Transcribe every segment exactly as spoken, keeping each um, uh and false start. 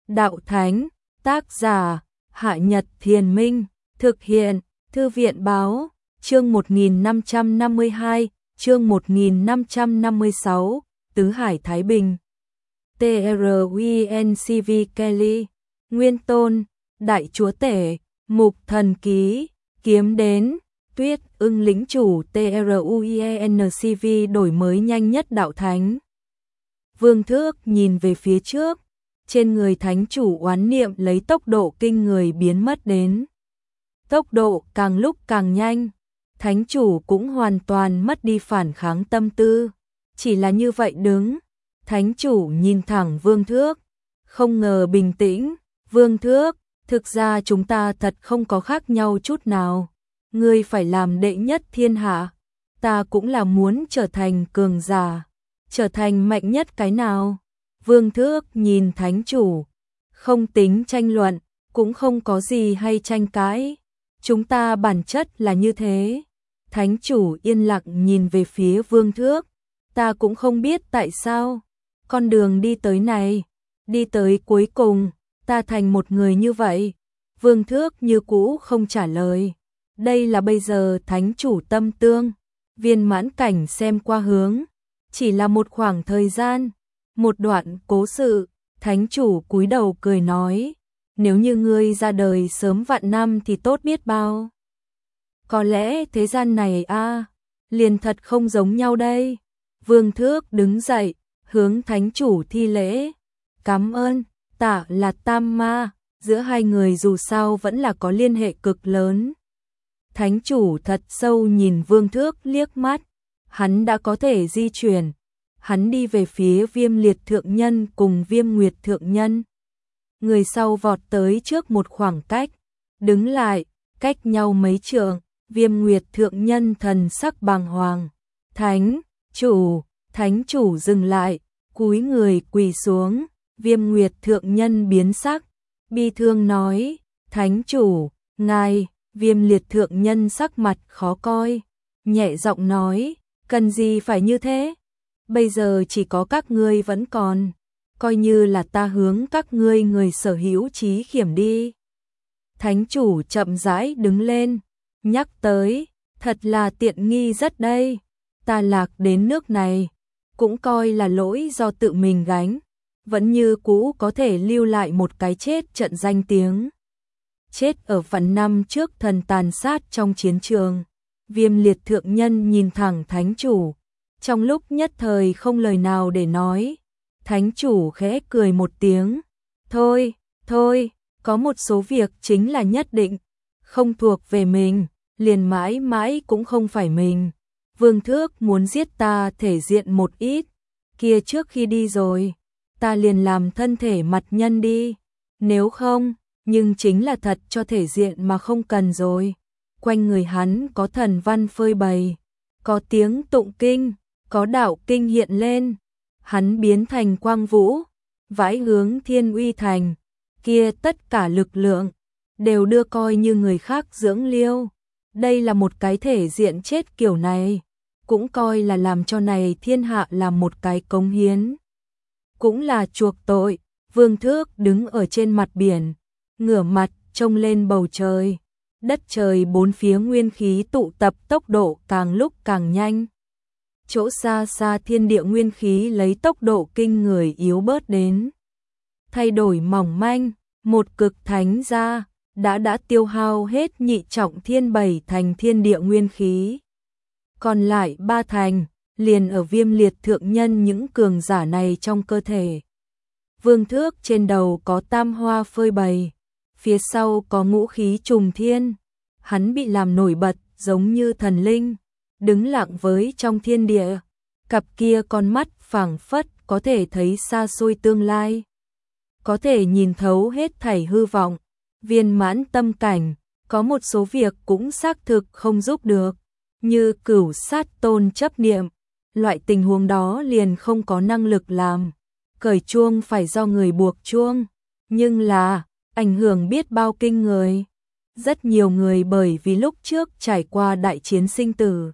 Đạo Thánh, tác giả, Hạ Nhật Thiền Minh, thực hiện, Thư viện Báo, chương một nghìn năm trăm năm mươi hai, chương một nghìn năm trăm năm mươi sáu, Tứ Hải Thái Bình. tê rờ u en xê vê Kelly, Nguyên Tôn, Đại Chúa Tể, Mục Thần Ký, Kiếm Đến, Tuyết Ưng Lĩnh Chủ tê rờ u en xê vê đổi mới nhanh nhất Đạo Thánh. Vương Thước nhìn về phía trước, trên người Thánh Chủ oán niệm lấy tốc độ kinh người biến mất đến. Tốc độ càng lúc càng nhanh, Thánh Chủ cũng hoàn toàn mất đi phản kháng tâm tư, chỉ là như vậy đứng. Thánh Chủ nhìn thẳng Vương Thước, không ngờ bình tĩnh. Vương Thước, thực ra chúng ta thật không có khác nhau chút nào. Ngươi phải làm đệ nhất thiên hạ, ta cũng là muốn trở thành cường giả, trở thành mạnh nhất cái nào. Vương Thước nhìn Thánh Chủ, không tính tranh luận, cũng không có gì hay tranh cãi. Chúng ta bản chất là như thế. Thánh Chủ yên lặng nhìn về phía Vương Thước, ta cũng không biết tại sao. Con đường đi tới này, đi tới cuối cùng, ta thành một người như vậy. Vương Thước như cũ không trả lời. Đây là bây giờ Thánh Chủ tâm tương, viên mãn cảnh xem qua hướng. Chỉ là một khoảng thời gian, một đoạn cố sự. Thánh Chủ cúi đầu cười nói, nếu như ngươi ra đời sớm vạn năm thì tốt biết bao. Có lẽ thế gian này a à, liền thật không giống nhau đây. Vương Thước đứng dậy, hướng Thánh Chủ thi lễ. Cảm ơn, tạ là tam ma, giữa hai người dù sao vẫn là có liên hệ cực lớn. Thánh Chủ thật sâu nhìn Vương Thước liếc mắt, hắn đã có thể di chuyển. Hắn đi về phía Viêm Liệt Thượng Nhân cùng Viêm Nguyệt Thượng Nhân. Người sau vọt tới trước một khoảng cách, đứng lại, cách nhau mấy trượng. Viêm Nguyệt Thượng Nhân thần sắc bàng hoàng. Thánh Chủ, Thánh Chủ dừng lại, cúi người quỳ xuống. Viêm Nguyệt Thượng Nhân biến sắc, bi thương nói, Thánh Chủ, ngài. Viêm Liệt Thượng Nhân sắc mặt khó coi, nhẹ giọng nói, cần gì phải như thế? Bây giờ chỉ có các ngươi vẫn còn, coi như là ta hướng các ngươi người sở hữu trí khiểm đi. Thánh Chủ chậm rãi đứng lên, nhắc tới, thật là tiện nghi rất đây. Ta lạc đến nước này, cũng coi là lỗi do tự mình gánh, vẫn như cũ có thể lưu lại một cái chết trận danh tiếng. Chết ở vạn năm trước thần tàn sát trong chiến trường. Viêm Liệt Thượng Nhân nhìn thẳng Thánh Chủ, trong lúc nhất thời không lời nào để nói. Thánh Chủ khẽ cười một tiếng, thôi, thôi, có một số việc chính là nhất định, không thuộc về mình, liền mãi mãi cũng không phải mình. Vương Thước muốn giết ta thể diện một ít, kia trước khi đi rồi, ta liền làm thân thể mặt nhân đi, nếu không, nhưng chính là thật cho thể diện mà không cần rồi. Quanh người hắn có thần văn phơi bày, có tiếng tụng kinh, có đạo kinh hiện lên. Hắn biến thành quang vũ, vãi hướng Thiên Uy Thành, kia tất cả lực lượng đều đưa coi như người khác dưỡng liêu. Đây là một cái thể diện chết kiểu này, cũng coi là làm cho này thiên hạ làm một cái cống hiến, cũng là chuộc tội. Vương Thước đứng ở trên mặt biển, ngửa mặt trông lên bầu trời, đất trời bốn phía nguyên khí tụ tập tốc độ càng lúc càng nhanh. Chỗ xa xa thiên địa nguyên khí lấy tốc độ kinh người yếu bớt đến, thay đổi mỏng manh. Một cực thánh gia đã đã tiêu hao hết nhị trọng thiên bảy thành thiên địa nguyên khí, còn lại ba thành liền ở Viêm Liệt Thượng Nhân những cường giả này trong cơ thể. Vương Thước trên đầu có tam hoa phơi bày, phía sau có ngũ khí trùng thiên, hắn bị làm nổi bật giống như thần linh, đứng lặng với trong thiên địa, cặp kia con mắt phảng phất có thể thấy xa xôi tương lai, có thể nhìn thấu hết thảy hư vọng. Viên mãn tâm cảnh, có một số việc cũng xác thực không giúp được, như cửu sát tôn chấp niệm, loại tình huống đó liền không có năng lực làm. Cởi chuông phải do người buộc chuông, nhưng là ảnh hưởng biết bao kinh người. Rất nhiều người bởi vì lúc trước trải qua đại chiến sinh tử,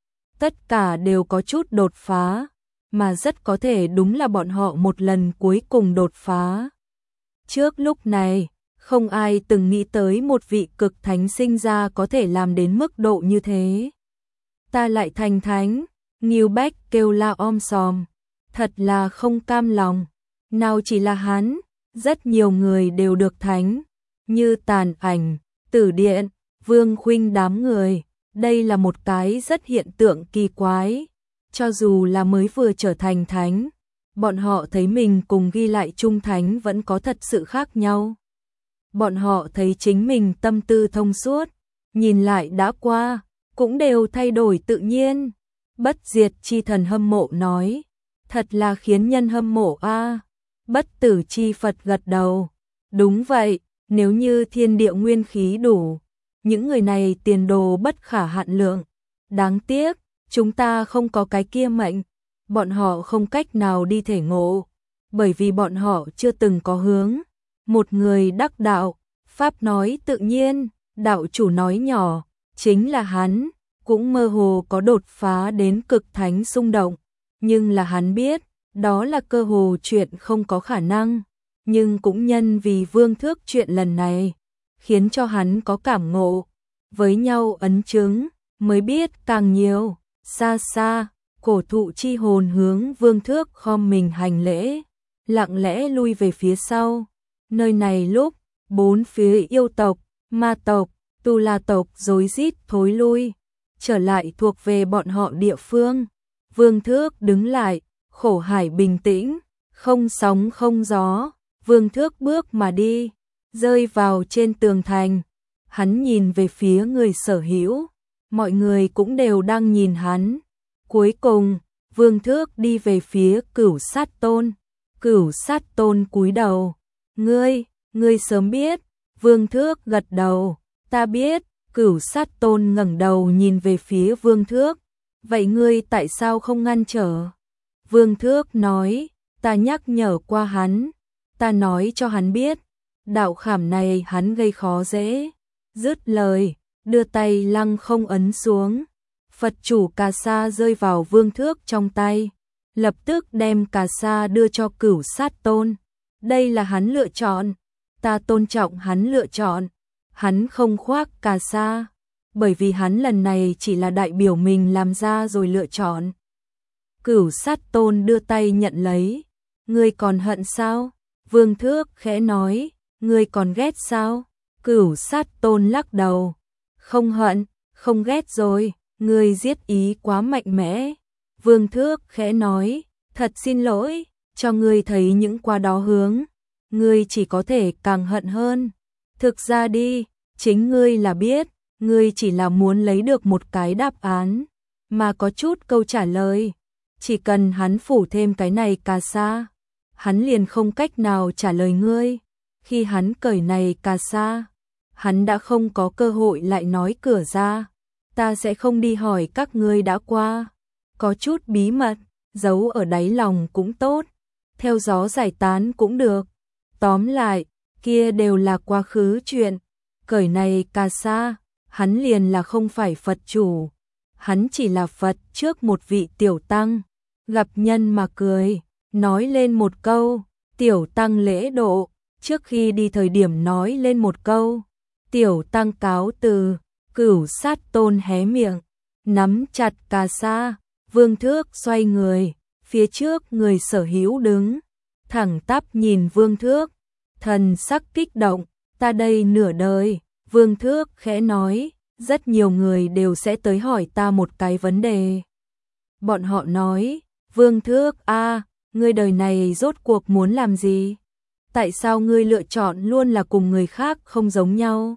tất cả đều có chút đột phá, mà rất có thể đúng là bọn họ một lần cuối cùng đột phá. Trước lúc này, không ai từng nghĩ tới một vị cực thánh sinh ra có thể làm đến mức độ như thế. Ta lại thành thánh, Ngưu Bách kêu la om sòm, thật là không cam lòng. Nào chỉ là hắn, rất nhiều người đều được thánh, như Tàn Ảnh, Tử Điện, Vương Khuynh đám người. Đây là một cái rất hiện tượng kỳ quái. Cho dù là mới vừa trở thành thánh, bọn họ thấy mình cùng ghi lại trung thánh vẫn có thật sự khác nhau. Bọn họ thấy chính mình tâm tư thông suốt, nhìn lại đã qua, cũng đều thay đổi tự nhiên. Bất diệt chi thần hâm mộ nói, thật là khiến nhân hâm mộ a. Bất tử chi Phật gật đầu, đúng vậy, nếu như thiên địa nguyên khí đủ, những người này tiền đồ bất khả hạn lượng. Đáng tiếc, chúng ta không có cái kia mệnh, bọn họ không cách nào đi thể ngộ, bởi vì bọn họ chưa từng có hướng. Một người đắc đạo, Pháp nói tự nhiên, đạo chủ nói nhỏ, chính là hắn, cũng mơ hồ có đột phá đến cực thánh xung động, nhưng là hắn biết, đó là cơ hồ chuyện không có khả năng, nhưng cũng nhân vì Vương Thước chuyện lần này, khiến cho hắn có cảm ngộ, với nhau ấn chứng, mới biết càng nhiều. Xa xa, cổ thụ chi hồn hướng Vương Thước khom mình hành lễ, lặng lẽ lui về phía sau. Nơi này lúc, bốn phía yêu tộc, ma tộc, tu la tộc rối rít thối lui, trở lại thuộc về bọn họ địa phương. Vương Thước đứng lại, khổ hải bình tĩnh, không sóng không gió. Vương Thước bước mà đi, rơi vào trên tường thành. Hắn nhìn về phía người sở hữu, mọi người cũng đều đang nhìn hắn. Cuối cùng, Vương Thước đi về phía Cửu Sát Tôn. Cửu Sát Tôn cúi đầu. Ngươi, ngươi sớm biết. Vương Thước gật đầu. Ta biết. Cửu Sát Tôn ngẩng đầu nhìn về phía Vương Thước. Vậy ngươi tại sao không ngăn trở? Vương Thước nói, ta nhắc nhở qua hắn. Ta nói cho hắn biết, đạo khảm này hắn gây khó dễ. Dứt lời, đưa tay lăng không ấn xuống. Phật chủ cà sa rơi vào Vương Thước trong tay, lập tức đem cà sa đưa cho Cửu Sát Tôn. Đây là hắn lựa chọn, ta tôn trọng hắn lựa chọn. Hắn không khoác cà sa, bởi vì hắn lần này chỉ là đại biểu mình làm ra rồi lựa chọn. Cửu Sát Tôn đưa tay nhận lấy. Ngươi còn hận sao? Vương Thước khẽ nói. Ngươi còn ghét sao? Cửu Sát Tôn lắc đầu. Không hận, không ghét rồi. Ngươi giết ý quá mạnh mẽ. Vương Thước khẽ nói. Thật xin lỗi, cho ngươi thấy những qua đó hướng. Ngươi chỉ có thể càng hận hơn. Thực ra đi, chính ngươi là biết, ngươi chỉ là muốn lấy được một cái đáp án, mà có chút câu trả lời. Chỉ cần hắn phủ thêm cái này cà sa, hắn liền không cách nào trả lời ngươi. Khi hắn cởi này cà sa, hắn đã không có cơ hội lại nói cửa ra. Ta sẽ không đi hỏi các ngươi đã qua. Có chút bí mật, giấu ở đáy lòng cũng tốt, theo gió giải tán cũng được. Tóm lại, kia đều là quá khứ chuyện. Cởi này cà sa, hắn liền là không phải Phật chủ. Hắn chỉ là Phật trước một vị tiểu tăng. Gặp nhân mà cười, nói lên một câu, tiểu tăng lễ độ. Trước khi đi thời điểm nói lên một câu, tiểu tăng cáo từ. Cửu Sát Tôn hé miệng, nắm chặt cà sa. Vương Thước xoay người, phía trước người sở hữu đứng, thẳng tắp nhìn Vương Thước, thần sắc kích động. Ta đây nửa đời, Vương Thước khẽ nói, rất nhiều người đều sẽ tới hỏi ta một cái vấn đề. Bọn họ nói, Vương Thước a, ngươi đời này rốt cuộc muốn làm gì? Tại sao ngươi lựa chọn luôn là cùng người khác không giống nhau?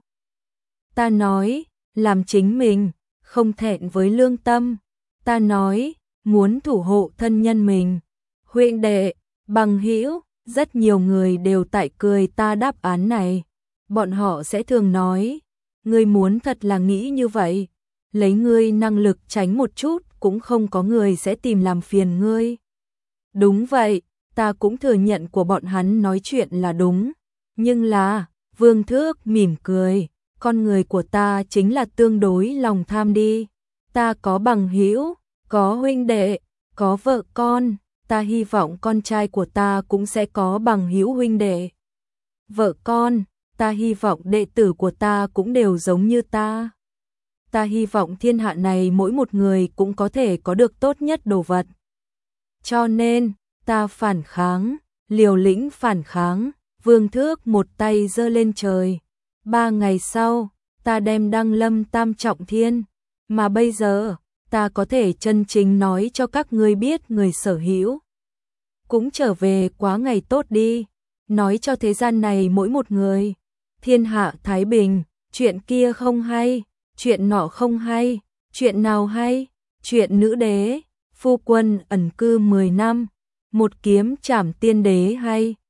Ta nói, làm chính mình, không thẹn với lương tâm. Ta nói, muốn thủ hộ thân nhân mình, huynh đệ, bằng hữu. Rất nhiều người đều tại cười ta đáp án này. Bọn họ sẽ thường nói, ngươi muốn thật là nghĩ như vậy, lấy ngươi năng lực tránh một chút cũng không có người sẽ tìm làm phiền ngươi. Đúng vậy, ta cũng thừa nhận của bọn hắn nói chuyện là đúng. Nhưng là, Vương Thước mỉm cười, con người của ta chính là tương đối lòng tham đi. Ta có bằng hữu, có huynh đệ, có vợ con. Ta hy vọng con trai của ta cũng sẽ có bằng hữu huynh đệ. vợ con, ta hy vọng đệ tử của ta cũng đều giống như ta. Ta hy vọng thiên hạ này mỗi một người cũng có thể có được tốt nhất đồ vật. Cho nên, ta phản kháng, liều lĩnh phản kháng, Vương Thước một tay giơ lên trời. Ba ngày sau, ta đem đăng lâm tam trọng thiên, mà bây giờ, ta có thể chân chính nói cho các ngươi biết người sở hữu. Cũng trở về quá ngày tốt đi, nói cho thế gian này mỗi một người. Thiên hạ thái bình, chuyện kia không hay, chuyện nọ không hay, chuyện nào hay, chuyện nữ đế, phu quân ẩn cư mười năm, một kiếm trảm tiên đế hay.